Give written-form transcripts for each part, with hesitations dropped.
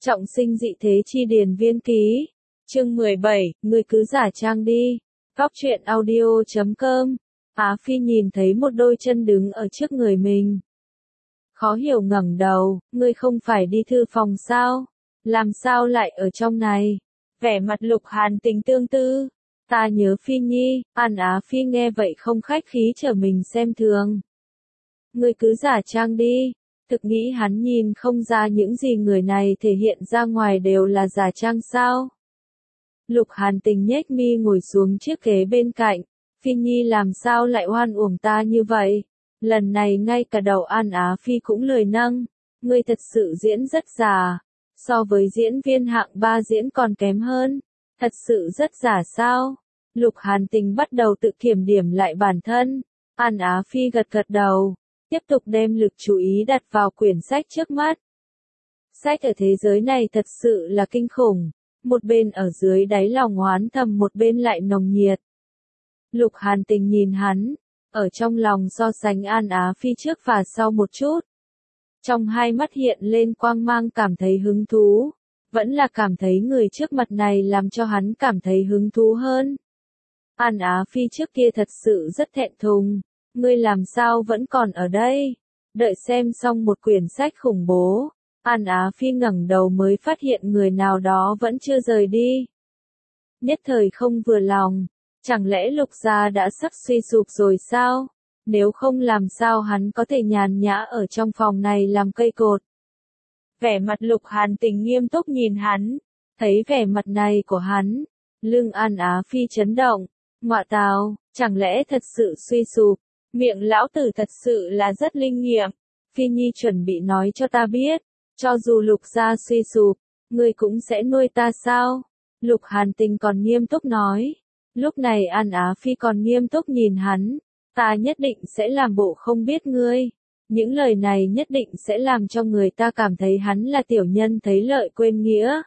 Trọng sinh dị thế chi điền viên ký. Chương 17, người cứ giả trang đi. Góc truyện audio.com. Á Phi nhìn thấy một đôi chân đứng ở trước người mình. Khó hiểu ngẩng đầu, ngươi không phải đi thư phòng sao? Làm sao lại ở trong này? Vẻ mặt Lục Hàn Tình tương tư. Ta nhớ Phi Nhi, Á Phi nghe vậy không khách khí trở mình xem thường. Ngươi cứ giả trang đi. Thực nghĩ hắn nhìn không ra những gì người này thể hiện ra ngoài đều là giả trang sao? Lục Hàn Tình nhếch mi ngồi xuống chiếc ghế bên cạnh. Phi Nhi làm sao lại oan uổng ta như vậy? Lần này ngay cả đầu Á Phi cũng lười nâng. Ngươi thật sự diễn rất giả. So với diễn viên hạng 3 diễn còn kém hơn. Thật sự rất giả sao? Lục Hàn Tình bắt đầu tự kiểm điểm lại bản thân. Á Phi gật gật đầu. Tiếp tục đem lực chú ý đặt vào quyển sách trước mắt. Sách ở thế giới này thật sự là kinh khủng. Một bên ở dưới đáy lòng oán thầm, một bên lại nồng nhiệt. Lục Hàn Tình nhìn hắn, ở trong lòng so sánh Á Phi trước và sau một chút. Trong hai mắt hiện lên quang mang, cảm thấy hứng thú. Vẫn là cảm thấy người trước mặt này làm cho hắn cảm thấy hứng thú hơn. Á Phi trước kia thật sự rất thẹn thùng. Ngươi làm sao vẫn còn ở đây? Đợi xem xong một quyển sách khủng bố, Á Phi ngẩng đầu mới phát hiện người nào đó vẫn chưa rời đi. Nhất thời không vừa lòng, chẳng lẽ Lục gia đã sắp suy sụp rồi sao? Nếu không làm sao hắn có thể nhàn nhã ở trong phòng này làm cây cột? Vẻ mặt Lục Hàn Tình nghiêm túc nhìn hắn, thấy vẻ mặt này của hắn, lưng Á Phi chấn động, ngọa tào, chẳng lẽ thật sự suy sụp? Miệng lão tử thật sự là rất linh nghiệm. Phi Nhi chuẩn bị nói cho ta biết, cho dù Lục gia suy sụp, ngươi cũng sẽ nuôi ta sao? Lục Hàn Tình còn nghiêm túc nói. Lúc này Á Phi còn nghiêm túc nhìn hắn. Ta nhất định sẽ làm bộ không biết ngươi. Những lời này nhất định sẽ làm cho người ta cảm thấy hắn là tiểu nhân thấy lợi quên nghĩa.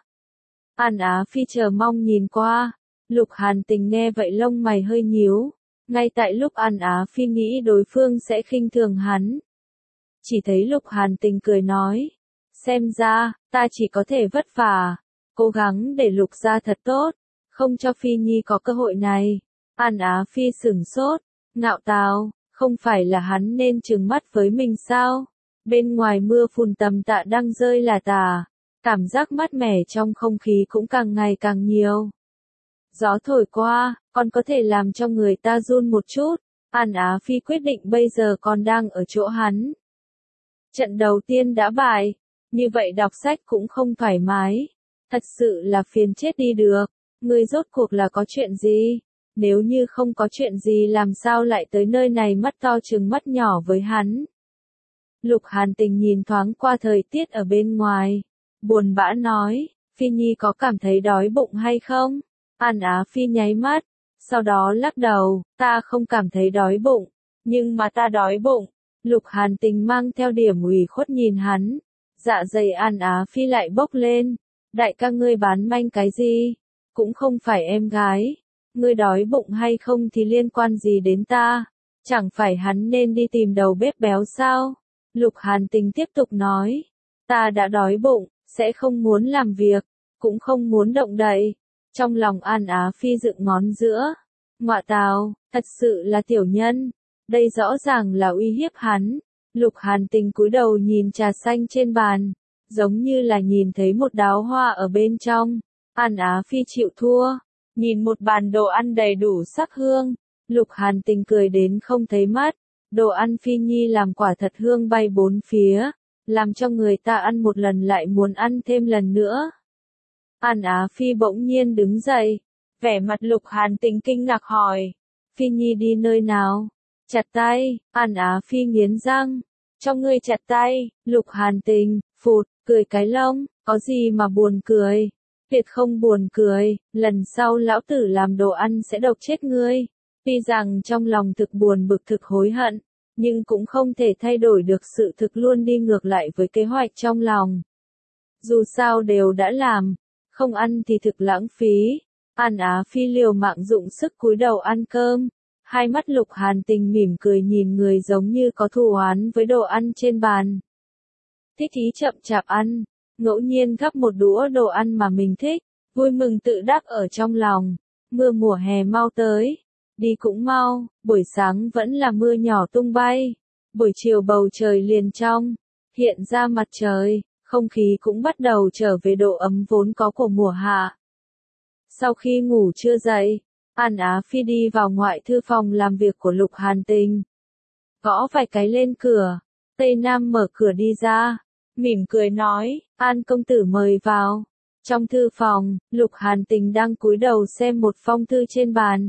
Á Phi chờ mong nhìn qua. Lục Hàn Tình nghe vậy lông mày hơi nhíu. Ngay tại lúc Á Phi nghĩ đối phương sẽ khinh thường hắn, chỉ thấy Lục Hàn Tình cười nói, xem ra, ta chỉ có thể vất vả, cố gắng để Lục gia thật tốt, không cho Phi Nhi có cơ hội này. Á Phi sửng sốt, ngạo tào, không phải là hắn nên trừng mắt với mình sao? Bên ngoài mưa phùn tầm tạ đang rơi là tả, cảm giác mát mẻ trong không khí cũng càng ngày càng nhiều. Gió thổi qua, còn có thể làm cho người ta run một chút. Á Phi quyết định bây giờ còn đang ở chỗ hắn. Trận đầu tiên đã bại, như vậy đọc sách cũng không thoải mái. Thật sự là phiền chết đi được. Ngươi rốt cuộc là có chuyện gì? Nếu như không có chuyện gì làm sao lại tới nơi này mắt to trừng mắt nhỏ với hắn? Lục Hàn Tình nhìn thoáng qua thời tiết ở bên ngoài. Buồn bã nói, Phi Nhi có cảm thấy đói bụng hay không? Á Phi nháy mắt, sau đó lắc đầu, ta không cảm thấy đói bụng, nhưng mà ta đói bụng. Lục Hàn Tình mang theo điểm ủy khuất nhìn hắn, dạ dày Á Phi lại bốc lên, đại ca ngươi bán manh cái gì, cũng không phải em gái, ngươi đói bụng hay không thì liên quan gì đến ta, chẳng phải hắn nên đi tìm đầu bếp béo sao? Lục Hàn Tình tiếp tục nói, ta đã đói bụng, sẽ không muốn làm việc, cũng không muốn động đậy. Trong lòng Á Phi dựng ngón giữa. Ngọa tào, thật sự là tiểu nhân. Đây rõ ràng là uy hiếp hắn. Lục Hàn Tình cúi đầu nhìn trà xanh trên bàn. Giống như là nhìn thấy một đóa hoa ở bên trong. Á Phi chịu thua. Nhìn một bàn đồ ăn đầy đủ sắc hương. Lục Hàn Tình cười đến không thấy mắt. Đồ ăn Phi Nhi làm quả thật hương bay bốn phía. Làm cho người ta ăn một lần lại muốn ăn thêm lần nữa. Á Phi bỗng nhiên đứng dậy, vẻ mặt Lục Hàn Tình kinh ngạc hỏi, Phi Nhi đi nơi nào? Chặt tay. Á Phi nghiến răng, cho ngươi chặt tay. Lục Hàn Tình, phụt, cười cái lông, có gì mà buồn cười? Tuyệt không buồn cười, lần sau lão tử làm đồ ăn sẽ độc chết ngươi. Tuy rằng trong lòng thực buồn bực thực hối hận, nhưng cũng không thể thay đổi được sự thực luôn đi ngược lại với kế hoạch trong lòng. Dù sao đều đã làm. Không ăn thì thực lãng phí. Á Phi liều mạng dụng sức cúi đầu ăn cơm. Hai mắt Lục Hàn Tình mỉm cười nhìn người giống như có thù oán với đồ ăn trên bàn. Thích ý chậm chạp ăn. ngẫu nhiên gắp một đũa đồ ăn mà mình thích, vui mừng tự đắc ở trong lòng. Mưa mùa hè mau tới, đi cũng mau, buổi sáng vẫn là mưa nhỏ tung bay, buổi chiều bầu trời liền trong, hiện ra mặt trời, không khí cũng bắt đầu trở về độ ấm vốn có của mùa hạ. Sau khi ngủ trưa dậy, An Á Phi đi vào ngoại thư phòng làm việc của Lục Hàn Tình. Gõ vài cái lên cửa, Tây Nam mở cửa đi ra, mỉm cười nói, An công tử mời vào. Trong thư phòng, Lục Hàn Tình đang cúi đầu xem một phong thư trên bàn.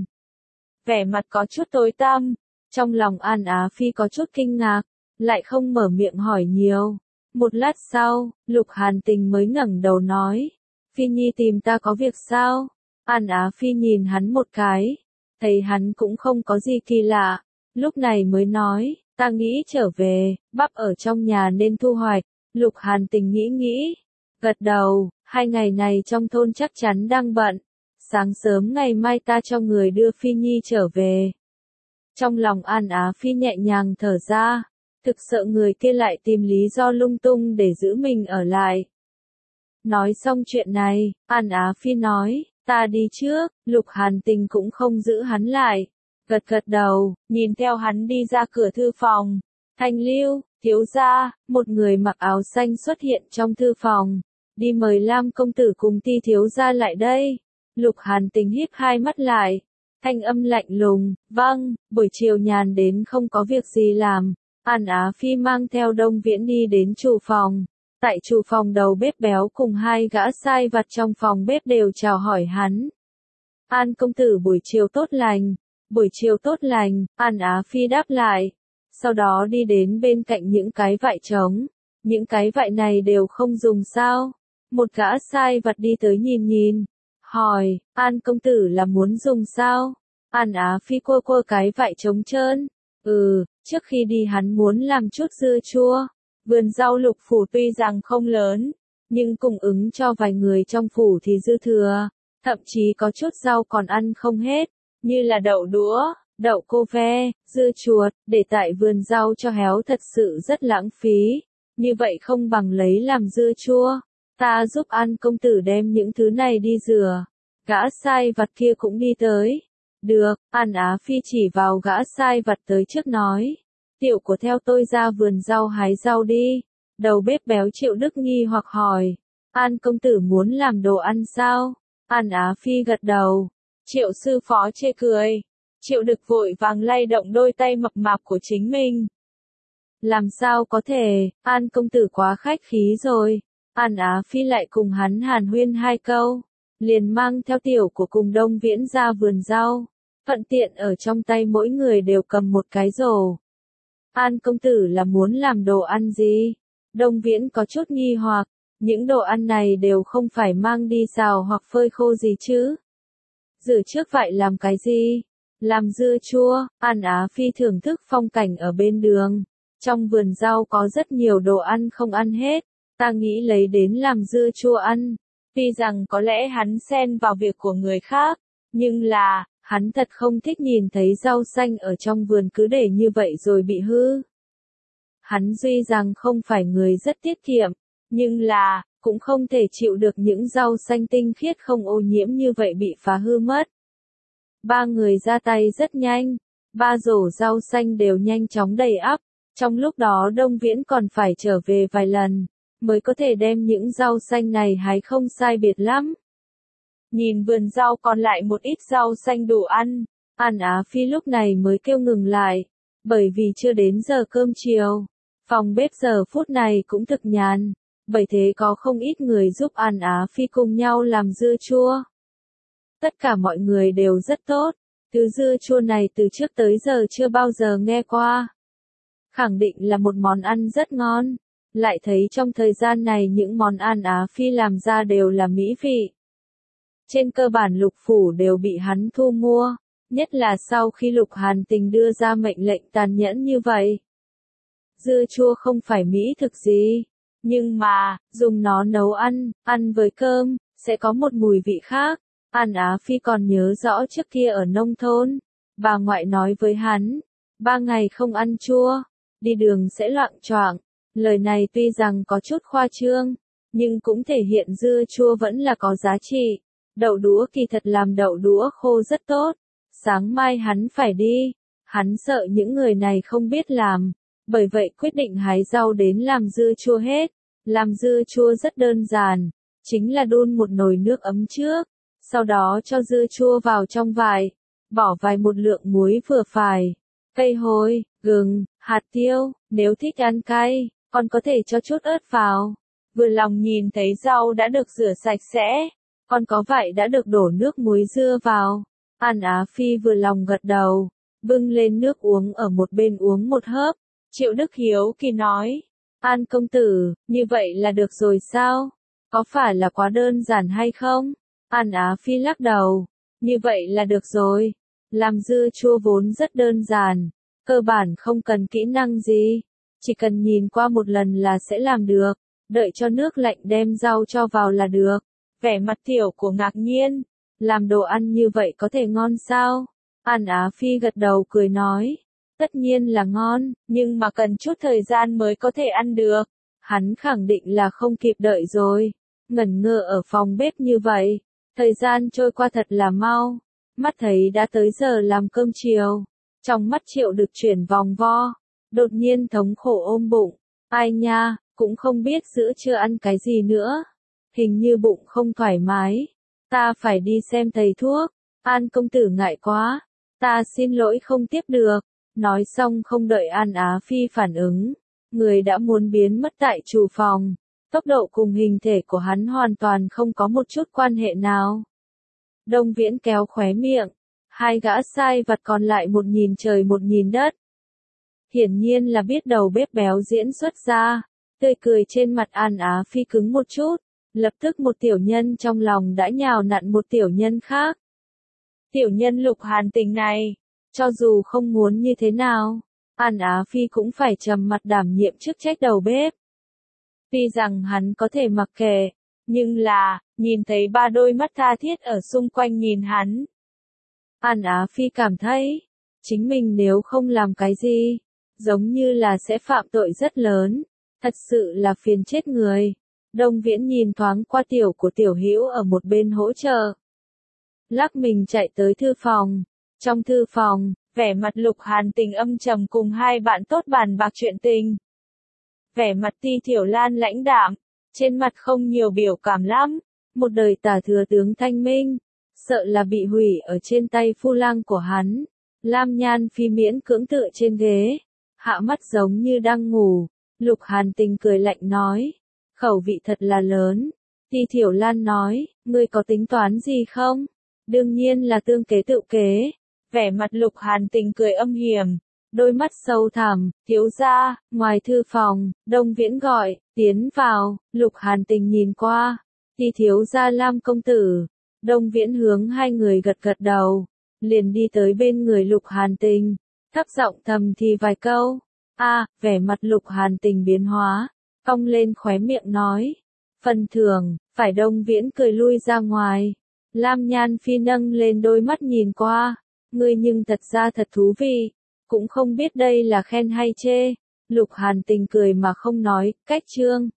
Vẻ mặt có chút tối tăm, trong lòng An Á Phi có chút kinh ngạc, lại không mở miệng hỏi nhiều. Một lát sau, Lục Hàn Tình mới ngẩng đầu nói, Phi Nhi tìm ta có việc sao? An Á Phi nhìn hắn một cái, thấy hắn cũng không có gì kỳ lạ, lúc này mới nói, ta nghĩ trở về, bắp ở trong nhà nên thu hoạch. Lục Hàn Tình nghĩ, gật đầu, 2 ngày này trong thôn chắc chắn đang bận, sáng sớm ngày mai ta cho người đưa Phi Nhi trở về. Trong lòng An Á Phi nhẹ nhàng thở ra, thực sợ người kia lại tìm lý do lung tung để giữ mình ở lại. Nói xong chuyện này, An Á Phi nói, ta đi trước. Lục Hàn Tình cũng không giữ hắn lại, gật đầu, nhìn theo hắn đi ra cửa thư phòng. Thanh Lưu, thiếu gia, một người mặc áo xanh xuất hiện trong thư phòng, đi mời Lam công tử cùng Ti thiếu gia lại đây. Lục Hàn Tình híp hai mắt lại, thanh âm lạnh lùng, vâng. Buổi chiều nhàn đến không có việc gì làm, An Á Phi mang theo Đông Viễn đi đến chủ phòng. Tại chủ phòng đầu bếp béo cùng 2 gã sai vặt trong phòng bếp đều chào hỏi hắn. An công tử buổi chiều tốt lành. Buổi chiều tốt lành, An Á Phi đáp lại. Sau đó đi đến bên cạnh những cái vại trống. Những cái vại này đều không dùng sao? Một gã sai vặt đi tới nhìn, hỏi, An công tử là muốn dùng sao? An Á Phi quơ cái vại trống trơn. Trước khi đi hắn muốn làm chút dưa chua. Vườn rau Lục phủ tuy rằng không lớn, nhưng cung ứng cho vài người trong phủ thì dư thừa, thậm chí có chút rau còn ăn không hết, như là đậu đũa, đậu cô ve, dưa chuột, để tại vườn rau cho héo thật sự rất lãng phí, như vậy không bằng lấy làm dưa chua. Ta giúp An công tử đem những thứ này đi rửa. Gã sai vặt kia cũng đi tới. Được, An Á Phi chỉ vào gã sai vặt tới trước nói. Tiểu của theo tôi ra vườn rau hái rau đi. Đầu bếp béo Triệu Đức nghi hoặc hỏi. An công tử muốn làm đồ ăn sao? An Á Phi gật đầu. Triệu sư phó chê cười. Triệu Đức vội vàng lay động đôi tay mập mạp của chính mình. Làm sao có thể, An công tử quá khách khí rồi. An Á Phi lại cùng hắn hàn huyên 2 câu, liền mang theo tiểu của cùng Đông Viễn ra vườn rau, thuận tiện ở trong tay mỗi người đều cầm một cái rổ. An công tử là muốn làm đồ ăn gì? Đông Viễn có chút nghi hoặc, những đồ ăn này đều không phải mang đi xào hoặc phơi khô gì chứ? Rửa trước vậy làm cái gì? Làm dưa chua. An Á Phi thưởng thức phong cảnh ở bên đường. Trong vườn rau có rất nhiều đồ ăn không ăn hết. Ta nghĩ lấy đến làm dưa chua ăn. Tuy rằng có lẽ hắn xen vào việc của người khác, nhưng là, hắn thật không thích nhìn thấy rau xanh ở trong vườn cứ để như vậy rồi bị hư. Hắn tuy rằng không phải người rất tiết kiệm, nhưng là, cũng không thể chịu được những rau xanh tinh khiết không ô nhiễm như vậy bị phá hư mất. 3 người ra tay rất nhanh, 3 rổ rau xanh đều nhanh chóng đầy ắp, trong lúc đó Đông Viễn còn phải trở về vài lần, mới có thể đem những rau xanh này hái không sai biệt lắm. Nhìn vườn rau còn lại một ít rau xanh đủ ăn, An Á Phi lúc này mới kêu ngừng lại, bởi vì chưa đến giờ cơm chiều. Phòng bếp giờ phút này cũng thực nhàn, bởi thế có không ít người giúp An Á Phi cùng nhau làm dưa chua. Tất cả mọi người đều rất tốt, thứ dưa chua này từ trước tới giờ chưa bao giờ nghe qua. Khẳng định là một món ăn rất ngon, lại thấy trong thời gian này những món An Á Phi làm ra đều là mỹ vị. Trên cơ bản Lục phủ đều bị hắn thu mua, nhất là sau khi Lục Hàn Tình đưa ra mệnh lệnh tàn nhẫn như vậy. Dưa chua không phải mỹ thực gì, nhưng mà, dùng nó nấu ăn với cơm, sẽ có một mùi vị khác. An Á Phi còn nhớ rõ trước kia ở nông thôn, bà ngoại nói với hắn, 3 ngày không ăn chua, đi đường sẽ loạng choạng. Lời này tuy rằng có chút khoa trương, nhưng cũng thể hiện dưa chua vẫn là có giá trị. Đậu đũa kỳ thật làm đậu đũa khô rất tốt. Sáng mai hắn phải đi. Hắn sợ những người này không biết làm. Bởi vậy quyết định hái rau đến làm dưa chua hết. Làm dưa chua rất đơn giản. Chính là đun một nồi nước ấm trước. Sau đó cho dưa chua vào trong vại. Bỏ vài một lượng muối vừa phải. Cây hồi, gừng, hạt tiêu. Nếu thích ăn cay, còn có thể cho chút ớt vào. Vừa lòng nhìn thấy rau đã được rửa sạch sẽ. Còn có vại đã được đổ nước muối dưa vào. An Á Phi vừa lòng gật đầu. Bưng lên nước uống ở một bên uống một hớp. Triệu Đức hiếu kỳ nói. An công tử, như vậy là được rồi sao? Có phải là quá đơn giản hay không? An Á Phi lắc đầu. Như vậy là được rồi. Làm dưa chua vốn rất đơn giản. Cơ bản không cần kỹ năng gì. Chỉ cần nhìn qua một lần là sẽ làm được. Đợi cho nước lạnh đem rau cho vào là được. Vẻ mặt Tiểu của ngạc nhiên. Làm đồ ăn như vậy có thể ngon sao? An Á Phi gật đầu cười nói. Tất nhiên là ngon, nhưng mà cần chút thời gian mới có thể ăn được. Hắn khẳng định là không kịp đợi rồi. Ngẩn ngơ ở phòng bếp như vậy. Thời gian trôi qua thật là mau. Mắt thấy đã tới giờ làm cơm chiều. Trong mắt Triệu được chuyển vòng vo. Đột nhiên thống khổ ôm bụng. Ai nha, cũng không biết giữa trưa ăn cái gì nữa. Hình như bụng không thoải mái. Ta phải đi xem thầy thuốc. An công tử ngại quá. Ta xin lỗi không tiếp được. Nói xong không đợi An Á Phi phản ứng. Người đã muốn biến mất tại chủ phòng. Tốc độ cùng hình thể của hắn hoàn toàn không có một chút quan hệ nào. Đông Viễn kéo khóe miệng. Hai gã sai vặt còn lại một nhìn trời một nhìn đất. Hiển nhiên là biết đầu bếp béo diễn xuất ra. Tươi cười trên mặt An Á Phi cứng một chút. Lập tức một tiểu nhân trong lòng đã nhào nặn một tiểu nhân khác. Tiểu nhân Lục Hàn Tình này, cho dù không muốn như thế nào, An Á Phi cũng phải trầm mặt đảm nhiệm chức trách đầu bếp. Tuy rằng hắn có thể mặc kệ, nhưng là, nhìn thấy ba đôi mắt tha thiết ở xung quanh nhìn hắn. An Á Phi cảm thấy, chính mình nếu không làm cái gì, giống như là sẽ phạm tội rất lớn, thật sự là phiền chết người. Đông Viễn nhìn thoáng qua Tiểu của Tiểu Hữu ở một bên hỗ trợ. Lắc mình chạy tới thư phòng. Trong thư phòng, vẻ mặt Lục Hàn Tình âm trầm cùng hai bạn tốt bàn bạc chuyện tình. Vẻ mặt Ti Thiểu Lan lãnh đạm, trên mặt không nhiều biểu cảm lắm. Một đời tả thừa tướng thanh minh, sợ là bị hủy ở trên tay phu lang của hắn. Lam Nhan Phi miễn cưỡng tựa trên ghế, hạ mắt giống như đang ngủ. Lục Hàn Tình cười lạnh nói, khẩu vị thật là lớn. Ti Thiểu Lan nói, ngươi có tính toán gì không? Đương nhiên là tương kế tự kế. Vẻ mặt Lục Hàn Tình cười âm hiểm, đôi mắt sâu thẳm, thiếu gia, ngoài thư phòng, Đông Viễn gọi, tiến vào. Lục Hàn Tình nhìn qua, Ti thiếu gia Lam công tử. Đông Viễn hướng hai người gật gật đầu, liền đi tới bên người Lục Hàn Tình, thấp giọng thầm thì vài câu. Vẻ mặt Lục Hàn Tình biến hóa, cong lên khóe miệng nói, phần thưởng. Phải. Đông Viễn cười lui ra ngoài. Lam Nhan Phi nâng lên đôi mắt nhìn qua, ngươi nhưng thật ra thật thú vị, cũng không biết đây là khen hay chê. Lục Hàn Tình cười mà không nói, cách chương.